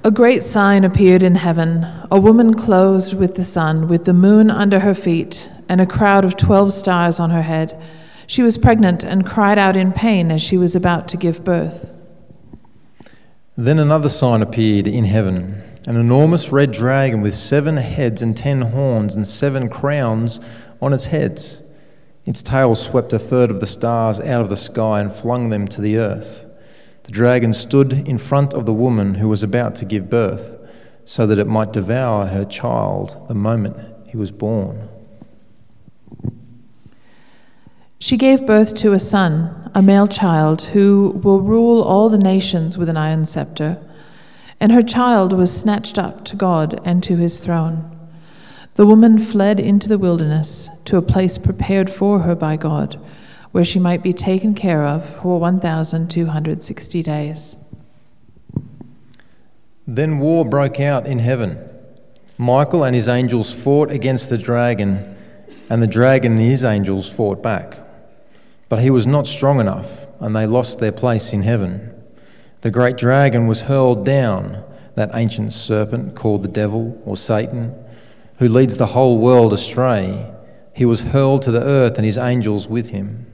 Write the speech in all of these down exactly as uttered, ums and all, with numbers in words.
A great sign appeared in heaven, a woman clothed with the sun, with the moon under her feet, and a crowd of twelve stars on her head. She was pregnant and cried out in pain as she was about to give birth. Then another sign appeared in heaven, an enormous red dragon with seven heads and ten horns and seven crowns on its heads. Its tail swept a third of the stars out of the sky and flung them to the earth. The dragon stood in front of the woman who was about to give birth, so that it might devour her child the moment he was born. She gave birth to a son, a male child, who will rule all the nations with an iron scepter. And her child was snatched up to God and to his throne. The woman fled into the wilderness, to a place prepared for her by God, where she might be taken care of for one thousand two hundred sixty days. Then war broke out in heaven. Michael and his angels fought against the dragon, and the dragon and his angels fought back. But he was not strong enough, and they lost their place in heaven. The great dragon was hurled down, that ancient serpent called the devil or Satan, who leads the whole world astray. He was hurled to the earth and his angels with him.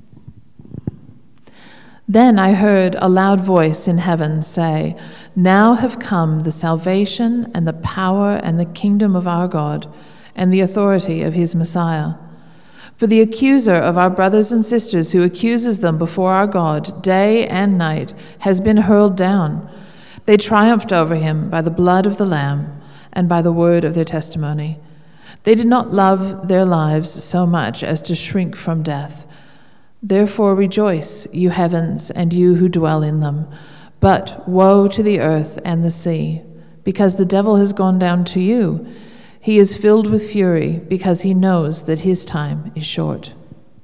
Then I heard a loud voice in heaven say, "Now have come the salvation and the power and the kingdom of our God and the authority of his Messiah. For the accuser of our brothers and sisters who accuses them before our God day and night has been hurled down. They triumphed over him by the blood of the Lamb and by the word of their testimony. They did not love their lives so much as to shrink from death. Therefore rejoice, you heavens, and you who dwell in them. But woe to the earth and the sea, because the devil has gone down to you. He is filled with fury, because he knows that his time is short."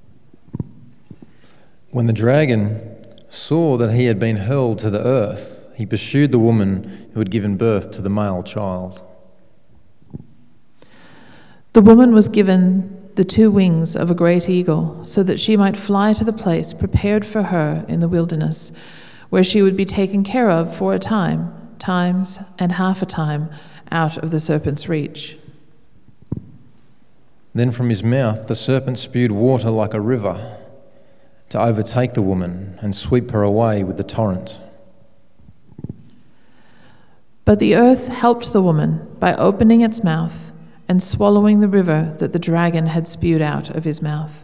When the dragon saw that he had been hurled to the earth, he pursued the woman who had given birth to the male child. The woman was given the two wings of a great eagle, so that she might fly to the place prepared for her in the wilderness, where she would be taken care of for a time, times and half a time, out of the serpent's reach. Then from his mouth the serpent spewed water like a river, to overtake the woman and sweep her away with the torrent. But the earth helped the woman by opening its mouth and swallowing the river that the dragon had spewed out of his mouth.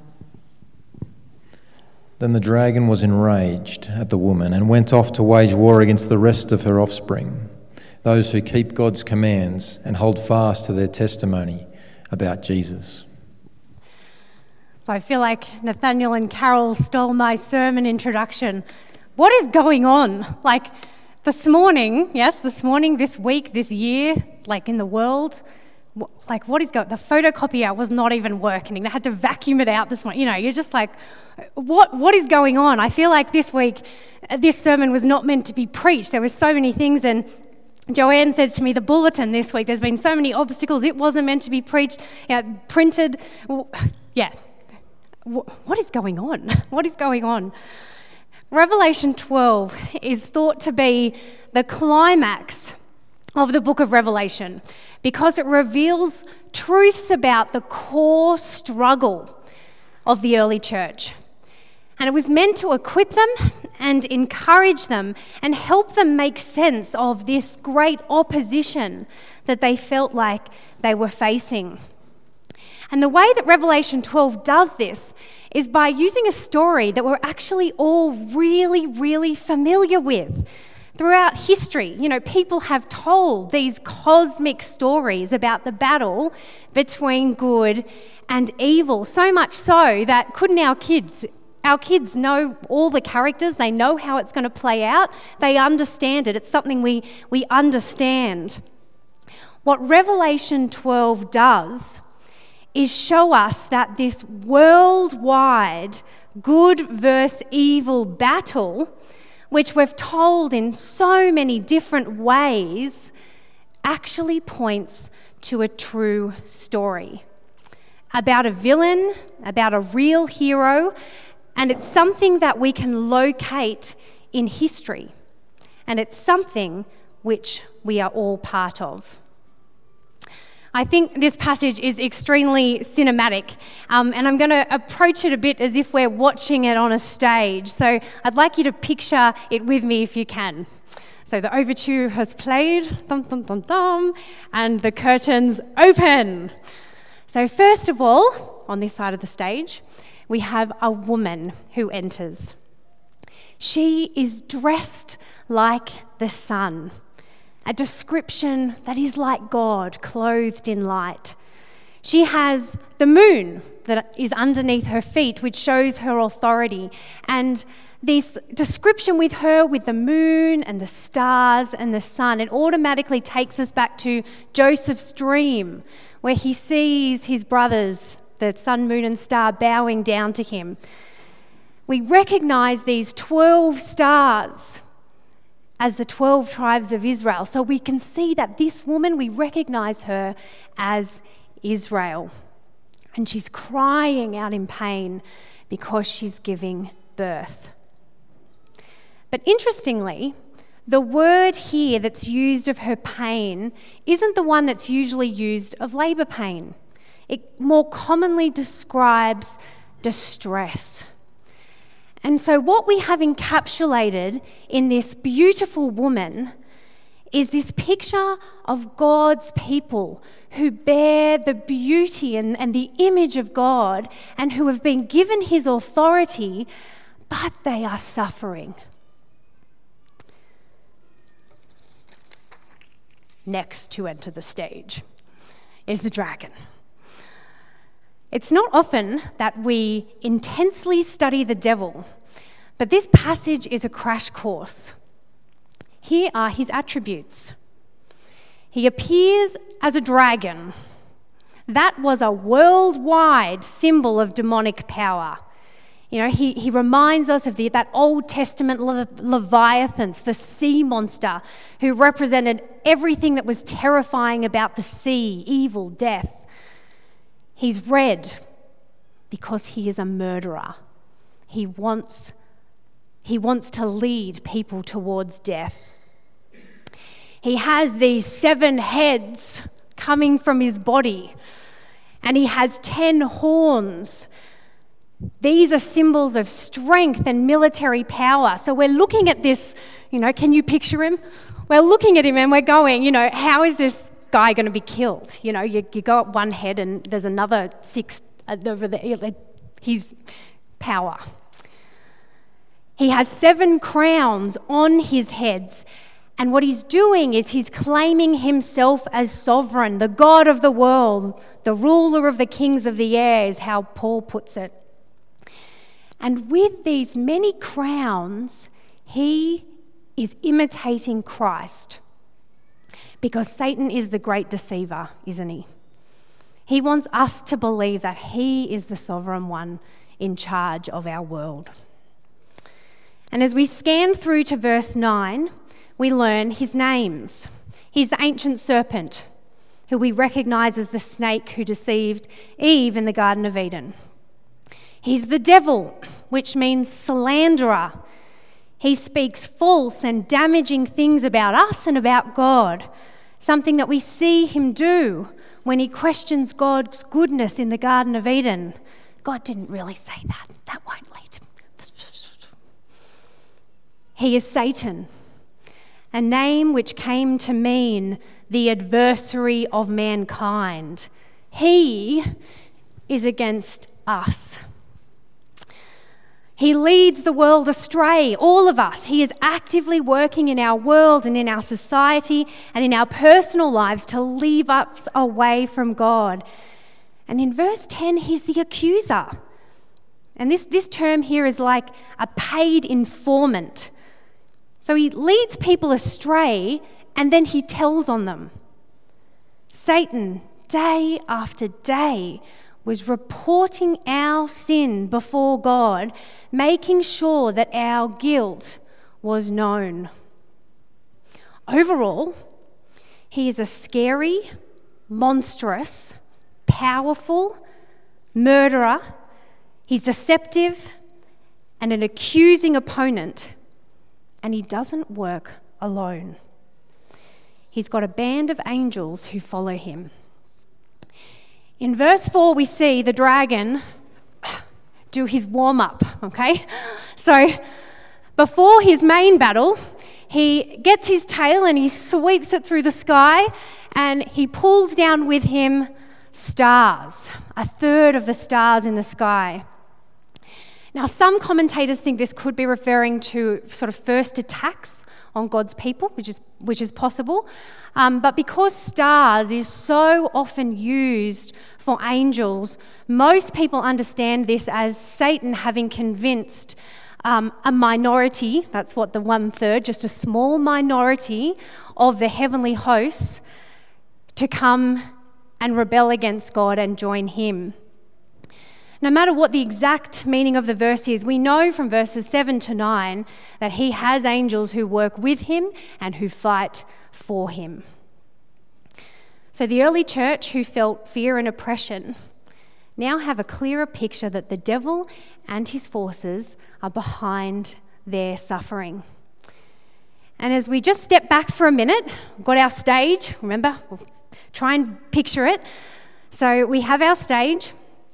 Then the dragon was enraged at the woman and went off to wage war against the rest of her offspring, those who keep God's commands and hold fast to their testimony about Jesus. So I feel like Nathaniel and Carol stole my sermon introduction. What is going on? Like this morning, yes, this morning, this week, this year, like in the world, like what is going, the photocopier was not even working. They had to vacuum it out this morning. You know, you're just like, what what is going on? I feel like this week, this sermon was not meant to be preached. There were so many things, and Joanne said to me, the bulletin this week, there's been so many obstacles, it wasn't meant to be preached, you know, printed. Yeah. What is going on? What is going on? Revelation twelve is thought to be the climax of the book of Revelation because it reveals truths about the core struggle of the early church. And it was meant to equip them and encourage them and help them make sense of this great opposition that they felt like they were facing. And the way that Revelation twelve does this is by using a story that we're actually all really, really familiar with. Throughout history, you know, people have told these cosmic stories about the battle between good and evil, so much so that couldn't our kids, our kids know all the characters, they know how it's going to play out, they understand it, it's something we, we understand. What Revelation twelve does is show us that this worldwide good versus evil battle, which we've told in so many different ways, actually points to a true story about a villain, about a real hero, and it's something that we can locate in history, and it's something which we are all part of. I think this passage is extremely cinematic, um, and I'm going to approach it a bit as if we're watching it on a stage. So I'd like you to picture it with me if you can. So the overture has played, dum, dum, dum, dum, and the curtains open. So first of all, on this side of the stage, we have a woman who enters. She is dressed like the sun, a description that is like God, clothed in light. She has the moon that is underneath her feet, which shows her authority. And this description with her, with the moon and the stars and the sun, it automatically takes us back to Joseph's dream, where he sees his brothers, the sun, moon and star, bowing down to him. We recognize these twelve stars as the twelve tribes of Israel. So we can see that this woman, we recognize her as Israel. And she's crying out in pain because she's giving birth. But interestingly, the word here that's used of her pain isn't the one that's usually used of labour pain. It more commonly describes distress. And so what we have encapsulated in this beautiful woman is this picture of God's people who bear the beauty and, and the image of God and who have been given his authority, but they are suffering. Next to enter the stage is the dragon. It's not often that we intensely study the devil, but this passage is a crash course. Here are his attributes. He appears as a dragon. That was a worldwide symbol of demonic power. You know, he, he reminds us of the, that Old Testament Le- Leviathan, the sea monster, who represented everything that was terrifying about the sea, evil, death. He's red because he is a murderer. He wants, he wants to lead people towards death. He has these seven heads coming from his body, and he has ten horns. These are symbols of strength and military power. So we're looking at this, you know, can you picture him? We're looking at him and we're going, you know, how is this guy going to be killed? You know, you, you go up one head and there's another six over there. His power. He has seven crowns on his heads. And what he's doing is he's claiming himself as sovereign, the God of the world, the ruler of the kings of the air, is how Paul puts it. And with these many crowns, he is imitating Christ. Because Satan is the great deceiver, isn't he? He wants us to believe that he is the sovereign one in charge of our world. And as we scan through to verse nine, we learn his names. He's the ancient serpent, who we recognise as the snake who deceived Eve in the Garden of Eden. He's the devil, which means slanderer. He speaks false and damaging things about us and about God, something that we see him do when he questions God's goodness in the Garden of Eden. God didn't really say that. That won't lead. He is Satan, a name which came to mean the adversary of mankind. He is against us. He leads the world astray, all of us. He is actively working in our world and in our society and in our personal lives to lead us away from God. And in verse ten, he's the accuser. And this, this term here is like a paid informant. So he leads people astray and then he tells on them. Satan, day after day, was reporting our sin before God, making sure that our guilt was known. Overall, he is a scary, monstrous, powerful murderer. He's deceptive and an accusing opponent, and he doesn't work alone. he's got a band of angels who follow him. In verse four, we see the dragon do his warm-up, okay? So before his main battle, he gets his tail and he sweeps it through the sky, and he pulls down with him stars, a third of the stars in the sky. Now, some commentators think this could be referring to sort of first attacks on God's people, which is which is possible. Um, but because stars is so often used for angels, most people understand this as Satan having convinced um, a minority, that's what the one-third, just a small minority of the heavenly hosts, to come and rebel against God and join him. No matter what the exact meaning of the verse is, we know from verses seven to nine that he has angels who work with him and who fight for him. So the early church, who felt fear and oppression, now have a clearer picture that the devil and his forces are behind their suffering. And as we just step back for a minute, we've got our stage, remember, we'll try and picture it. So we have our stage.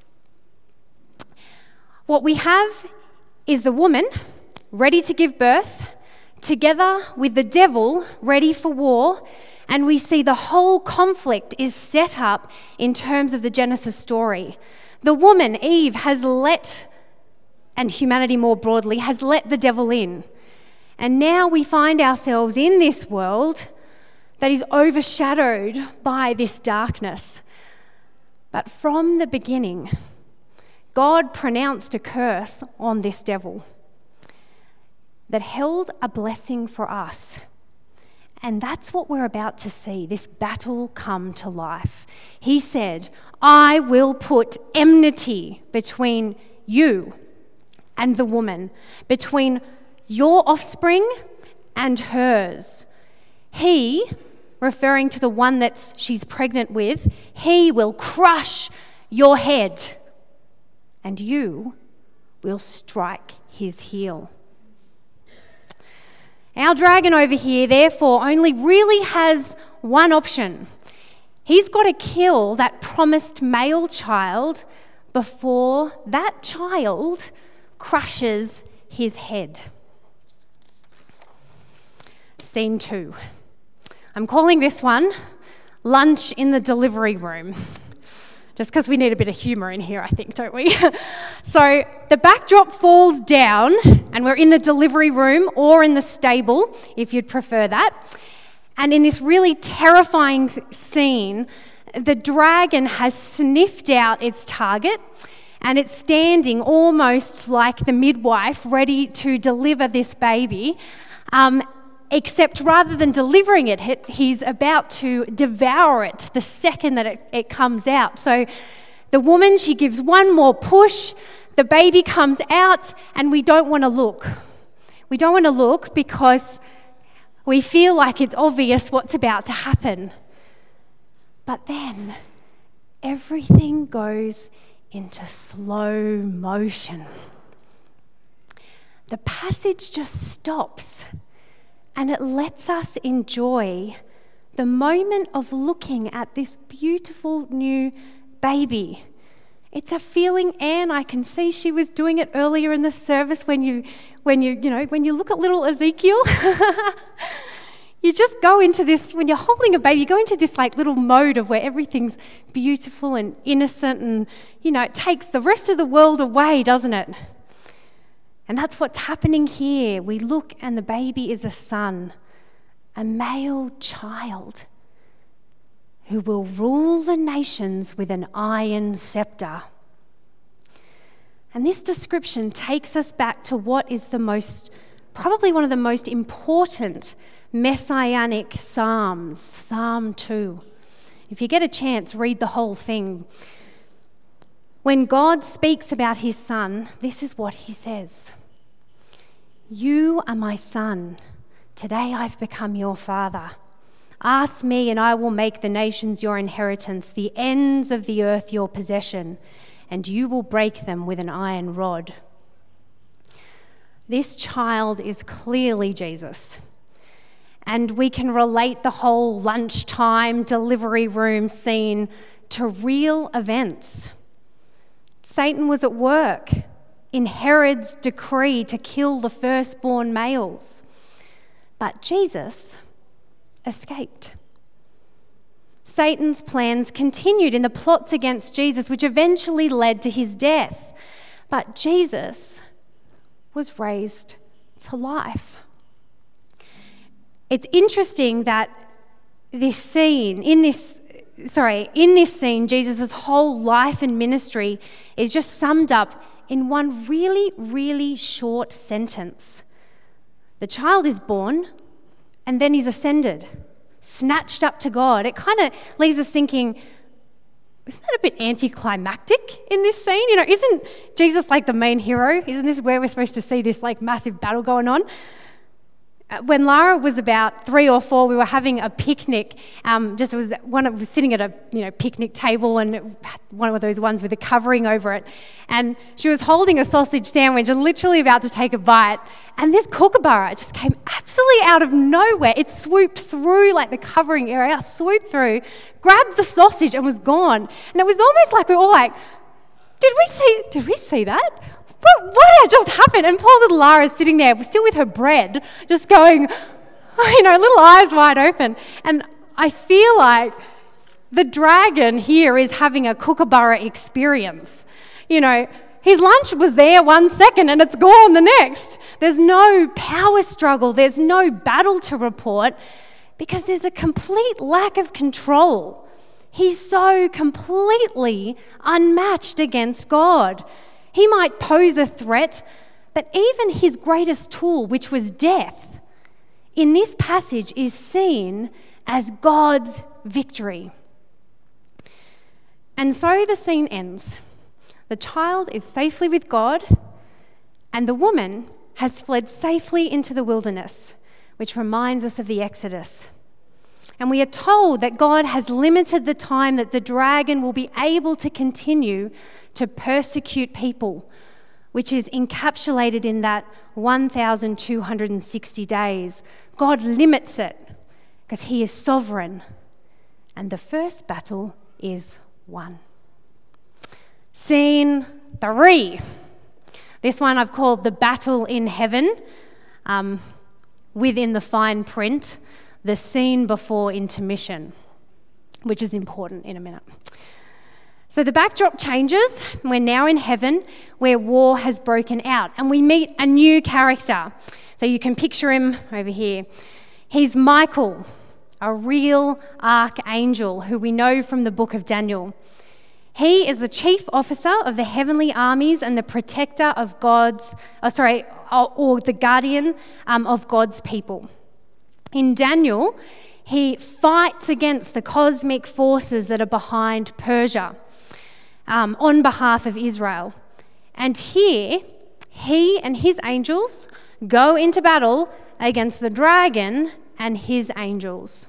What we have is the woman ready to give birth, together with the devil ready for war, and we see the whole conflict is set up in terms of the Genesis story. The woman, Eve, has let, and humanity more broadly, has let the devil in. And now we find ourselves in this world that is overshadowed by this darkness. But from the beginning, God pronounced a curse on this devil that held a blessing for us. And that's what we're about to see, this battle come to life. He said, I will put enmity between you and the woman, between your offspring and hers. He, referring to the one that she's pregnant with, he will crush your head, and you will strike his heel. Our dragon over here, therefore, only really has one option. He's got to kill that promised male child before that child crushes his head. Scene two. I'm calling this one Lunch in the Delivery Room. Just because we need a bit of humour in here, I think, don't we? So the backdrop falls down and we're in the delivery room or in the stable, if you'd prefer that. And in this really terrifying scene, the dragon has sniffed out its target and it's standing almost like the midwife ready to deliver this baby. Um, Except rather than delivering it, he's about to devour it the second that it, it comes out. So the woman, she gives one more push, the baby comes out, and we don't want to look. We don't want to look because we feel like it's obvious what's about to happen. But then everything goes into slow motion. The passage just stops. And it lets us enjoy the moment of looking at this beautiful new baby. It's a feeling, Anne, I can see she was doing it earlier in the service when you, when you, you know, when you look at little Ezekiel. You just go into this, when you're holding a baby, you go into this like little mode of where everything's beautiful and innocent and, you know, it takes the rest of the world away, doesn't it? And that's what's happening here. We look and the baby is a son, a male child who will rule the nations with an iron scepter. And this description takes us back to what is the most, probably one of the most important messianic psalms, Psalm two. If you get a chance, read the whole thing. When God speaks about his son, this is what he says. You are my son. Today I've become your father. Ask me and I will make the nations your inheritance, the ends of the earth your possession, and you will break them with an iron rod. This child is clearly Jesus. And we can relate the whole lunchtime delivery room scene to real events. Satan was at work in Herod's decree to kill the firstborn males. But Jesus escaped. Satan's plans continued in the plots against Jesus, which eventually led to his death. But Jesus was raised to life. It's interesting that this scene, in this, sorry, in this scene, Jesus' whole life and ministry is just summed up in one really, really short sentence. The child is born, and then he's ascended, snatched up to God. It kind of leaves us thinking, isn't that a bit anticlimactic in this scene? You know, isn't Jesus like the main hero? Isn't this where we're supposed to see this like massive battle going on? When Lara was about three or four, we were having a picnic. Um, just was one was sitting at a you know picnic table, and it, one of those ones with a covering over it. And she was holding a sausage sandwich and literally about to take a bite. And this kookaburra just came absolutely out of nowhere. It swooped through like the covering area, swooped through, grabbed the sausage, and was gone. And it was almost like we were all like, "Did we see? Did we see that? What, what had just happened?" And poor little Lara's sitting there, still with her bread, just going, you know, little eyes wide open. And I feel like the dragon here is having a kookaburra experience. You know, his lunch was there one second and it's gone the next. There's no power struggle. There's no battle to report because there's a complete lack of control. He's so completely unmatched against God. He might pose a threat, but even his greatest tool, which was death, in this passage is seen as God's victory. And so the scene ends. The child is safely with God, and the woman has fled safely into the wilderness, which reminds us of the Exodus. And we are told that God has limited the time that the dragon will be able to continue to persecute people, which is encapsulated in that one thousand two hundred sixty days. God limits it because he is sovereign. And the first battle is won. Scene three. This one I've called the battle in heaven, um, within the fine print, the scene before intermission, which is important in a minute. So the backdrop changes. We're now in heaven where war has broken out and we meet a new character. So you can picture him over here. He's Michael, a real archangel who we know from the book of Daniel. He is the chief officer of the heavenly armies and the protector of God's, oh, sorry, or the guardian um, of God's people. In Daniel, he fights against the cosmic forces that are behind Persia. Um, on behalf of Israel. And here, he and his angels go into battle against the dragon and his angels.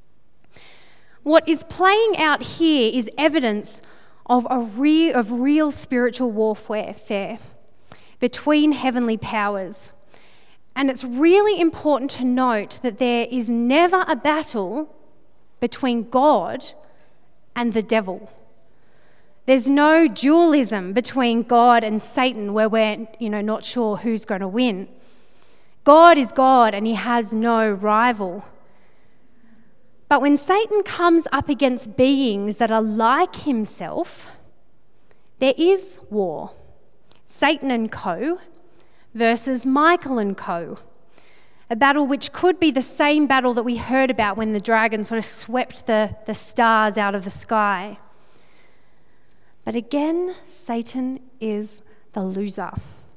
What is playing out here is evidence of a real, of real spiritual warfare between heavenly powers. And it's really important to note that there is never a battle between God and the devil. There's no dualism between God and Satan where we're, you know, not sure who's going to win. God is God and he has no rival. But when Satan comes up against beings that are like himself, there is war. Satan and co versus Michael and co. A battle which could be the same battle that we heard about when the dragon sort of swept the, the stars out of the sky. But again, Satan is the loser.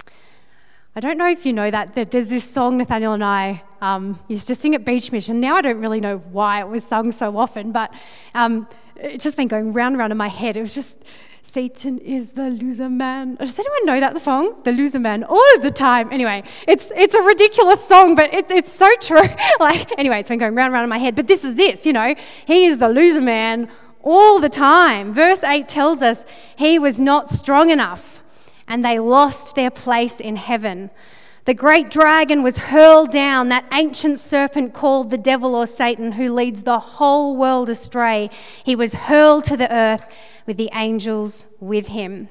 I don't know if you know that, that there's this song Nathaniel and I um, used to sing at Beach Mission. Now I don't really know why it was sung so often, but um, it's just been going round and round in my head. It was just, Satan is the loser man. Does anyone know that song? The loser man, all the time. Anyway, it's it's a ridiculous song, but it, it's so true. Like anyway, it's been going round and round in my head. But this is this, you know, he is the loser man all the time. Verse eight tells us he was not strong enough and they lost their place in heaven. The great dragon was hurled down, that ancient serpent called the devil or Satan, who leads the whole world astray. He was hurled to the earth with the angels with him.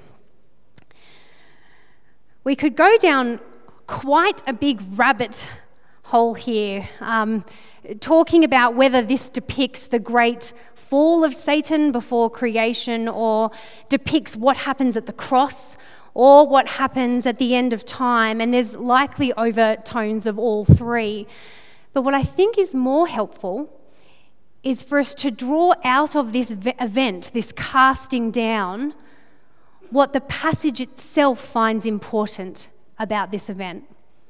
We could go down quite a big rabbit hole here, um, talking about whether this depicts the great fall of Satan before creation, or depicts what happens at the cross, or what happens at the end of time, and there's likely overtones of all three. But what I think is more helpful is for us to draw out of this event, this casting down, what the passage itself finds important about this event.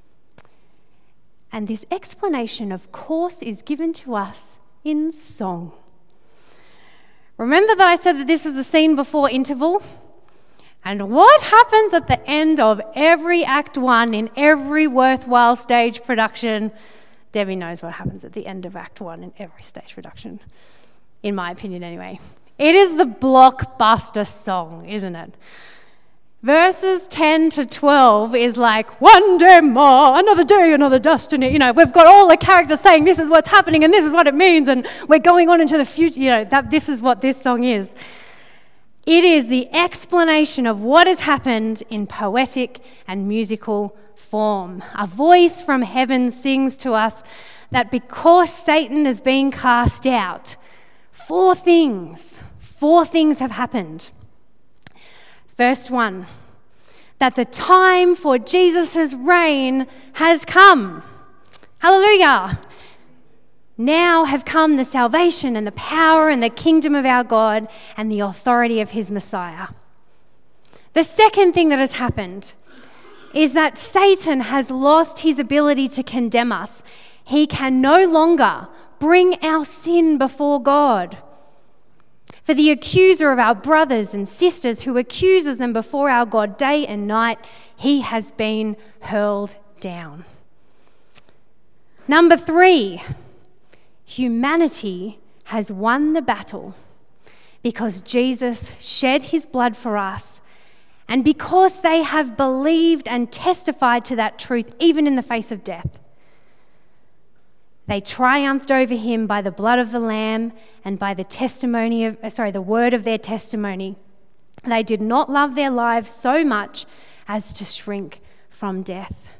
And this explanation, of course, is given to us in song. Remember that I said that this was a scene before interval? And what happens at the end of every act one in every worthwhile stage production? Debbie knows what happens at the end of act one in every stage production, in my opinion anyway. It is the blockbuster song, isn't it? Verses ten to twelve is like, one day more, another day, another destiny. You know, we've got all the characters saying this is what's happening and this is what it means, and we're going on into the future. You know, that this is what this song is. It is the explanation of what has happened in poetic and musical form. A voice from heaven sings to us that because Satan has been cast out, four things, four things have happened. First one, that the time for Jesus' reign has come. Hallelujah. Now have come the salvation and the power and the kingdom of our God and the authority of his Messiah. The second thing that has happened is that Satan has lost his ability to condemn us. He can no longer bring our sin before God. For the accuser of our brothers and sisters who accuses them before our God day and night, he has been hurled down. Number three, humanity has won the battle because Jesus shed his blood for us, and because they have believed and testified to that truth even in the face of death. They triumphed over him by the blood of the Lamb and by the testimony of, sorry, the word of their testimony. They did not love their lives so much as to shrink from death.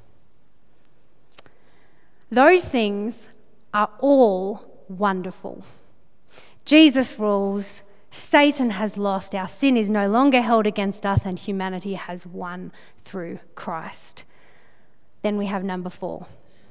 Those things are all wonderful. Jesus rules, Satan has lost, our sin is no longer held against us, and humanity has won through Christ. Then we have number four.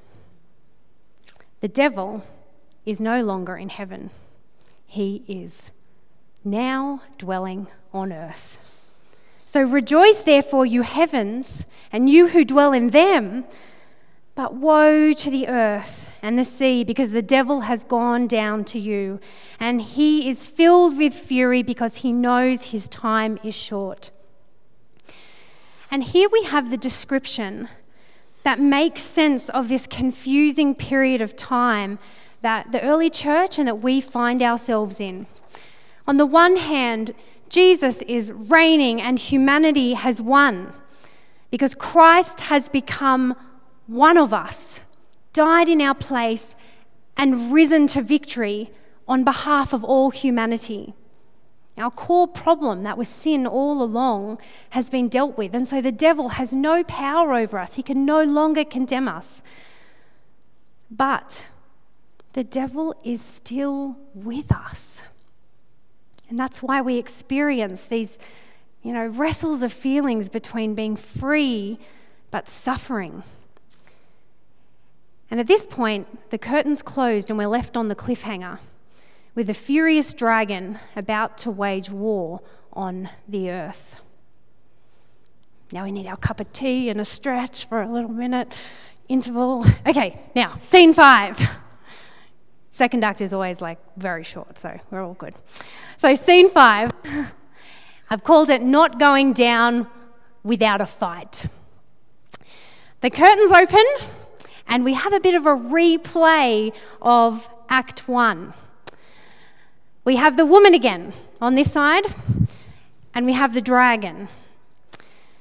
The devil is no longer in heaven. He is now dwelling on earth. So rejoice, therefore, you heavens, and you who dwell in them. But woe to the earth and the sea, because the devil has gone down to you, and he is filled with fury because he knows his time is short. And here we have the description that makes sense of this confusing period of time that the early church and that we find ourselves in. On the one hand, Jesus is reigning and humanity has won because Christ has become one of us, died in our place, and risen to victory on behalf of all humanity. Our core problem, that was sin all along, has been dealt with, and so the devil has no power over us. He can no longer condemn us. But the devil is still with us. And that's why we experience these, you know, wrestles of feelings between being free but suffering. And at this point, the curtain's closed and we're left on the cliffhanger with a furious dragon about to wage war on the earth. Now we need our cup of tea and a stretch for a little minute interval. Okay, now, scene five. Second act is always like very short, so we're all good. So scene five, I've called it Not Going Down Without a Fight. The curtain's open and we have a bit of a replay of Act One. We have the woman again on this side, and we have the dragon.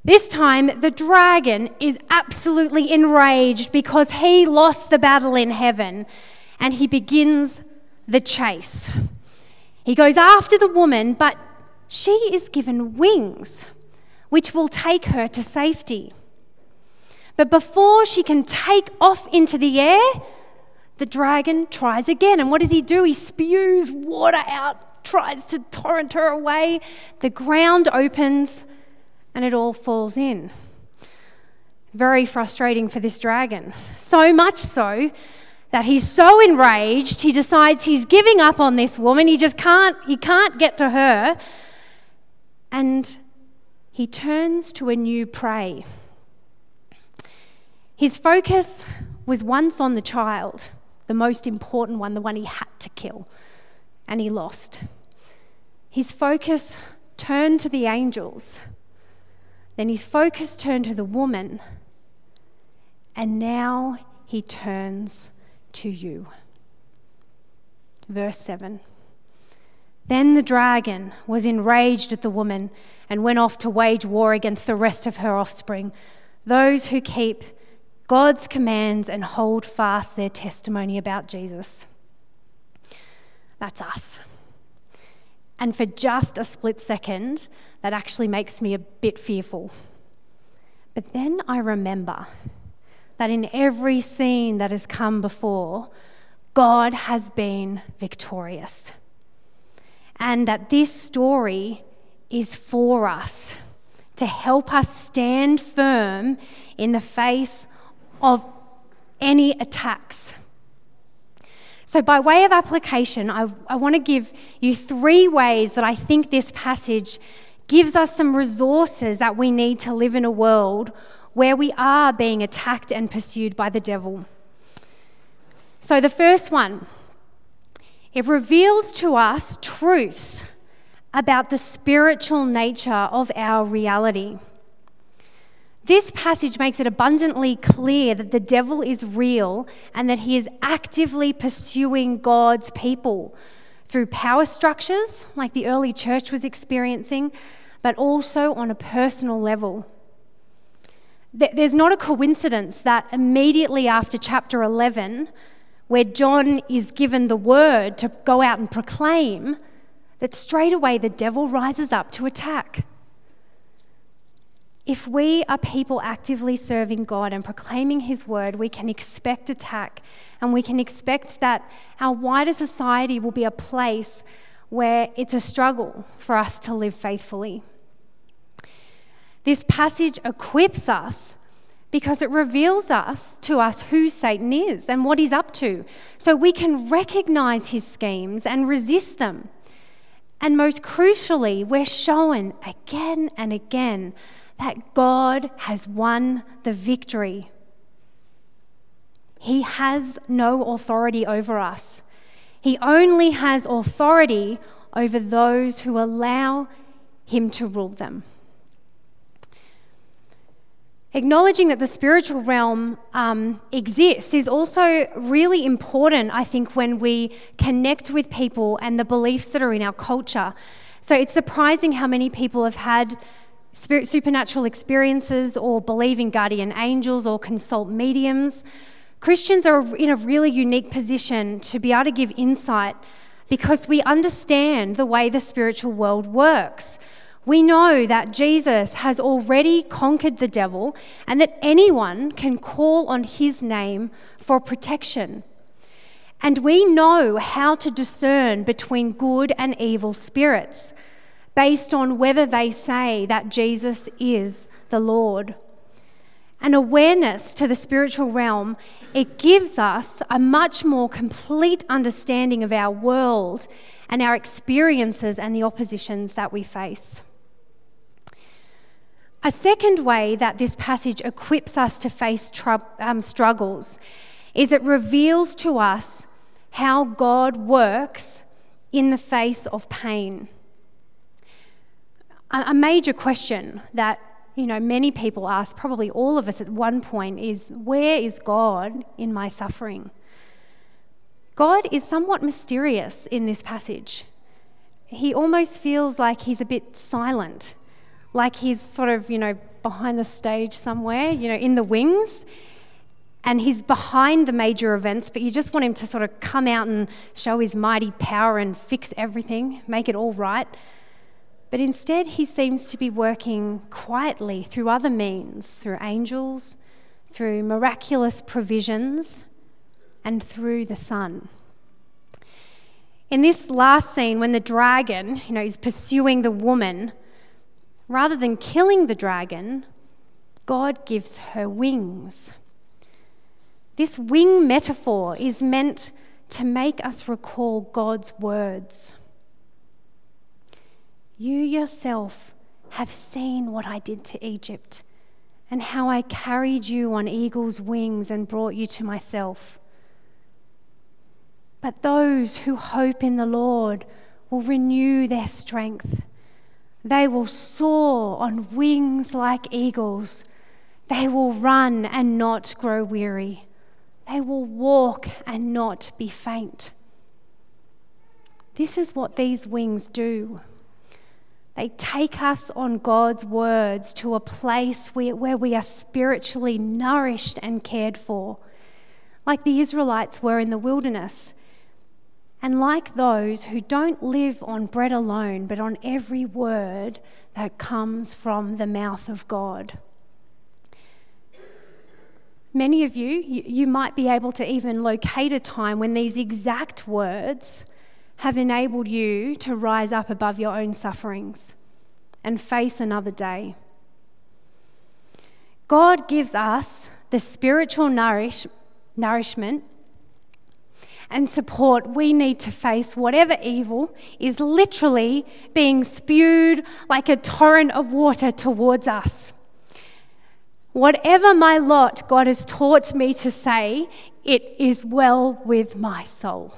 This time, the dragon is absolutely enraged because he lost the battle in heaven, and he begins the chase. He goes after the woman, but she is given wings, which will take her to safety. But before she can take off into the air, the dragon tries again. And what does he do? He spews water out, tries to torrent her away. The ground opens and it all falls in. Very frustrating for this dragon. So much so that he's so enraged, he decides he's giving up on this woman. He just can't, he can't get to her. And he turns to a new prey. His focus was once on the child, the most important one, the one he had to kill, and he lost. His focus turned to the angels. Then his focus turned to the woman, and now he turns to you. Verse seven. Then the dragon was enraged at the woman and went off to wage war against the rest of her offspring, those who keep God's commands and hold fast their testimony about Jesus. That's us. And for just a split second, that actually makes me a bit fearful. But then I remember that in every scene that has come before, God has been victorious. And that this story is for us, to help us stand firm in the face of any attacks. So by way of application, I, I want to give you three ways that I think this passage gives us some resources that we need to live in a world where we are being attacked and pursued by the devil. So the first one, it reveals to us truths about the spiritual nature of our reality. This passage makes it abundantly clear that the devil is real and that he is actively pursuing God's people through power structures like the early church was experiencing, but also on a personal level. There's not a coincidence that immediately after chapter eleven, where John is given the word to go out and proclaim, that straight away the devil rises up to attack. If we are people actively serving God and proclaiming his word, we can expect attack, and we can expect that our wider society will be a place where it's a struggle for us to live faithfully. This passage equips us because it reveals us to us who Satan is and what he's up to, so we can recognize his schemes and resist them. And most crucially, we're shown again and again that God has won the victory. He has no authority over us. He only has authority over those who allow him to rule them. Acknowledging that the spiritual realm um, exists is also really important, I think, when we connect with people and the beliefs that are in our culture. So it's surprising how many people have had spirit, supernatural experiences or believe in guardian angels or consult mediums. Christians are in a really unique position to be able to give insight because we understand the way the spiritual world works. We know that Jesus has already conquered the devil and that anyone can call on his name for protection. And we know how to discern between good and evil spirits based on whether they say that Jesus is the Lord. An awareness to the spiritual realm, it gives us a much more complete understanding of our world and our experiences and the oppositions that we face. A second way that this passage equips us to face tr- um, struggles is it reveals to us how God works in the face of pain. A, a major question that you know many people ask, probably all of us at one point, is where is God in my suffering? God is somewhat mysterious in this passage. He almost feels like he's a bit silent like he's sort of, you know, behind the stage somewhere, you know, in the wings, and he's behind the major events, but you just want him to sort of come out and show his mighty power and fix everything, make it all right. But instead, he seems to be working quietly through other means, through angels, through miraculous provisions, and through the Son. In this last scene, when the dragon, you know, is pursuing the woman, rather than killing the dragon, God gives her wings. This wing metaphor is meant to make us recall God's words. You yourself have seen what I did to Egypt, and how I carried you on eagle's wings and brought you to myself. But those who hope in the Lord will renew their strength. They will soar on wings like eagles. They will run and not grow weary. They will walk and not be faint. This is what these wings do. They take us on God's words to a place where, where we are spiritually nourished and cared for, like the Israelites were in the wilderness, and like those who don't live on bread alone, but on every word that comes from the mouth of God. Many of you, you, you might be able to even locate a time when these exact words have enabled you to rise up above your own sufferings and face another day. God gives us the spiritual nourish, nourishment and support we need to face whatever evil is literally being spewed like a torrent of water towards us. Whatever my lot, God has taught me to say, it is well with my soul.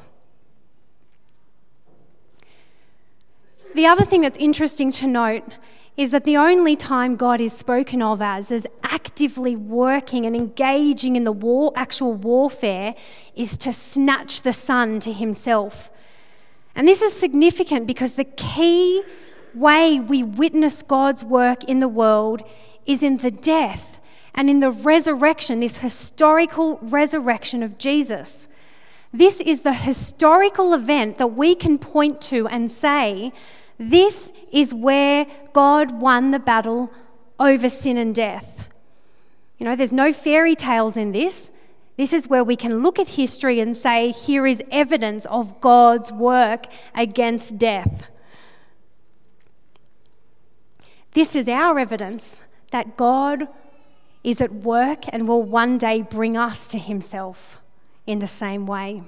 The other thing that's interesting to note is that the only time God is spoken of as, as actively working and engaging in the war, actual warfare is to snatch the Son to himself. And this is significant because the key way we witness God's work in the world is in the death and in the resurrection, this historical resurrection of Jesus. This is the historical event that we can point to and say, this is where God won the battle over sin and death. You know, there's no fairy tales in this. This is where we can look at history and say, here is evidence of God's work against death. This is our evidence that God is at work and will one day bring us to himself in the same way.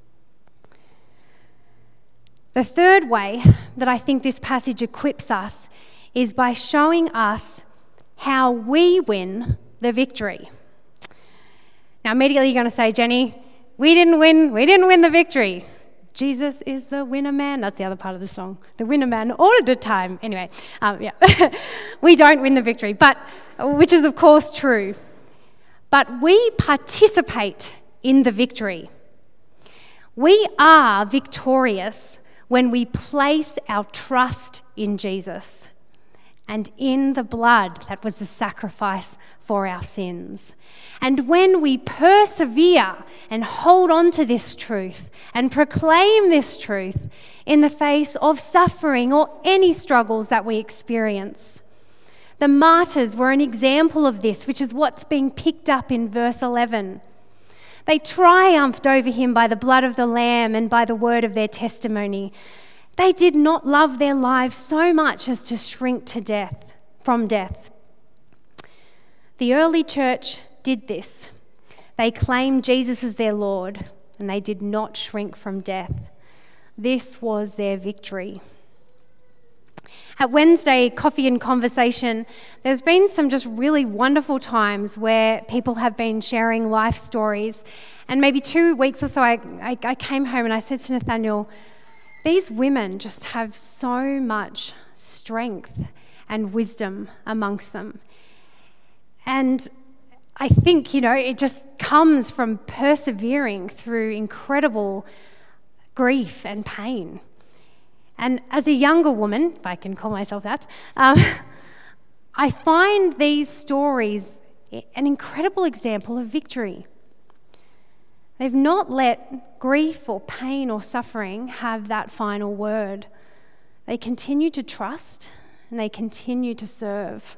The third way that I think this passage equips us is by showing us how we win the victory. Now, immediately you're going to say, Jenny, we didn't win, we didn't win the victory. Jesus is the winner man. That's the other part of the song. The winner man all the time. Anyway, um, yeah, we don't win the victory, but which is of course true. But we participate in the victory. We are victorious when we place our trust in Jesus and in the blood that was the sacrifice for our sins. And when we persevere and hold on to this truth and proclaim this truth in the face of suffering or any struggles that we experience. The martyrs were an example of this, which is what's being picked up in verse eleven. They triumphed over him by the blood of the Lamb and by the word of their testimony. They did not love their lives so much as to shrink to death, from death. The early church did this. They claimed Jesus as their Lord, and they did not shrink from death. This was their victory. At Wednesday Coffee and Conversation, there's been some just really wonderful times where people have been sharing life stories. And maybe two weeks or so, I, I, I came home and I said to Nathaniel, these women just have so much strength and wisdom amongst them. And I think, you know, it just comes from persevering through incredible grief and pain. And as a younger woman, if I can call myself that, um, I find these stories an incredible example of victory. They've not let grief or pain or suffering have that final word. They continue to trust and they continue to serve.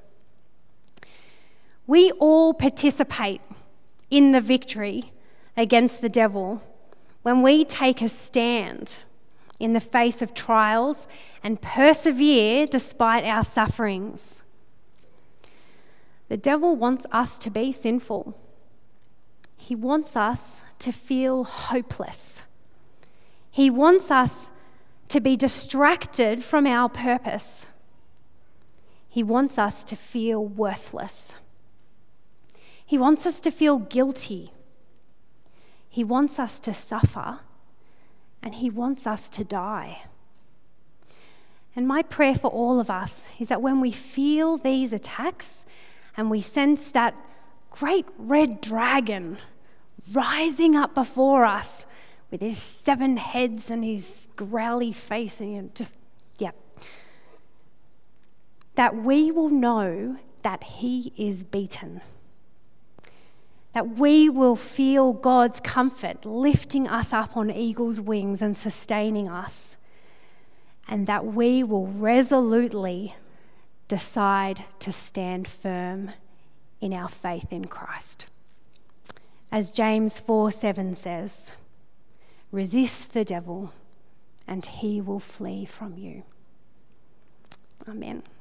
We all participate in the victory against the devil when we take a stand in the face of trials and persevere despite our sufferings. The devil wants us to be sinful. He wants us to feel hopeless. He wants us to be distracted from our purpose. He wants us to feel worthless. He wants us to feel guilty. He wants us to suffer, and he wants us to die. And my prayer for all of us is that when we feel these attacks and we sense that great red dragon rising up before us with his seven heads and his growly face and just, yeah, that we will know that he is beaten. That we will feel God's comfort lifting us up on eagle's wings and sustaining us. And that we will resolutely decide to stand firm in our faith in Christ. As James four seven says, resist the devil and he will flee from you. Amen.